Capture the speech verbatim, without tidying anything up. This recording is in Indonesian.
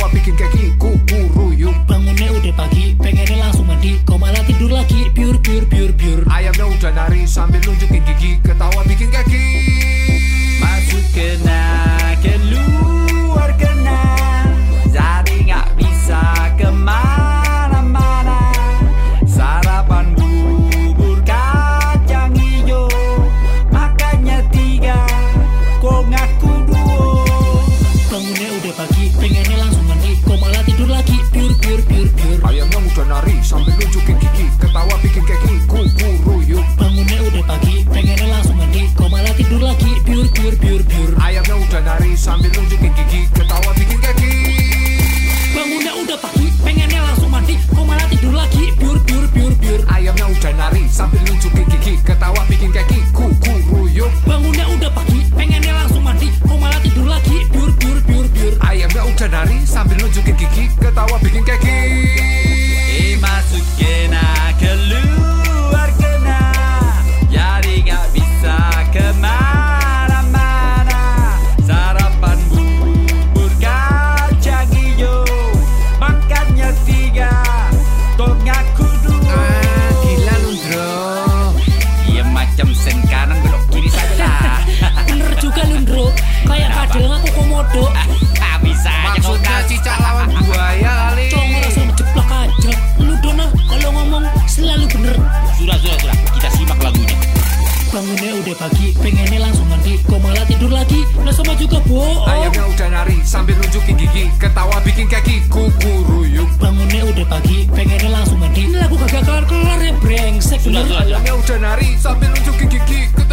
ketawa bikin keki kukuruyuk. Bangunnya udah pagi, pengennya langsung mandi, kok malah tidur lagi, biur biur biur biur. Ayamnya udah nari sambil nunjukin gigi, ketawa bikin keki. Masuk kena, keluar kena, jadi gak bisa kemana-mana. Sarapan bubur kacang hijau, makannya tiga, kok ngaku dua. Bangunnya udah pagi, pengennya langsung mandi, kok malah tidur lagi, biur biur biur biur. Ayamnya udah nari sambil nunjukin gigi, ketawa bikin keki kukuruyuk. Bangunnya udah pagi, pengennya langsung mandi, kok malah tidur lagi, biur biur biur biur. Ayamnya udah nari sambil nunjukin gigi, ketawa bikin keki. Bangunnya udah pagi, pengennya langsung mandi, kok malah tidur lagi, biur biur biur biur. Ayamnya udah nari sambil nunjukin gigi, ketawa bikin keki kukuruyuk. Bangunnya udah pagi, pengennya langsung mandi, kok malah tidur lagi, biur biur biur biur. Ayamnya udah nari sambil nunjukin gigi, ketawa bikin keki. Eh masuk kena, keluar kena, jadi gak bisa kemana-mana. Sarapan bubur kacang hijau, makannya tiga, tok ngaku dua. Ah, gila lu bro. Iya macam sen kanan belok kiri saja lah. Bener juga Lundro, kayak kadal ngaku komodo. Ah, bisa aja kau Maksudnya kasih. cicak lawan buaya kali. Cong langsung jeplak aja. Lu Dona kalau ngomong selalu bener. Sudah, sudah, sudah, kita simak lagunya. Bangunnya udah pagi, pengennya langsung mandi, kok malah tidur lagi. Nah sama juga bohong. Ayamnya udah nari sambil nunjukin gigi, ketawa bikin keki kukuruyuk. Bangunnya udah pagi, pengennya langsung mandi. Ini lagu kagak kelar-kelar ya brengsek. Sudah, bener. sudah, sudah. Ayamnya udah nari sambil nunjukin gigi, ketawa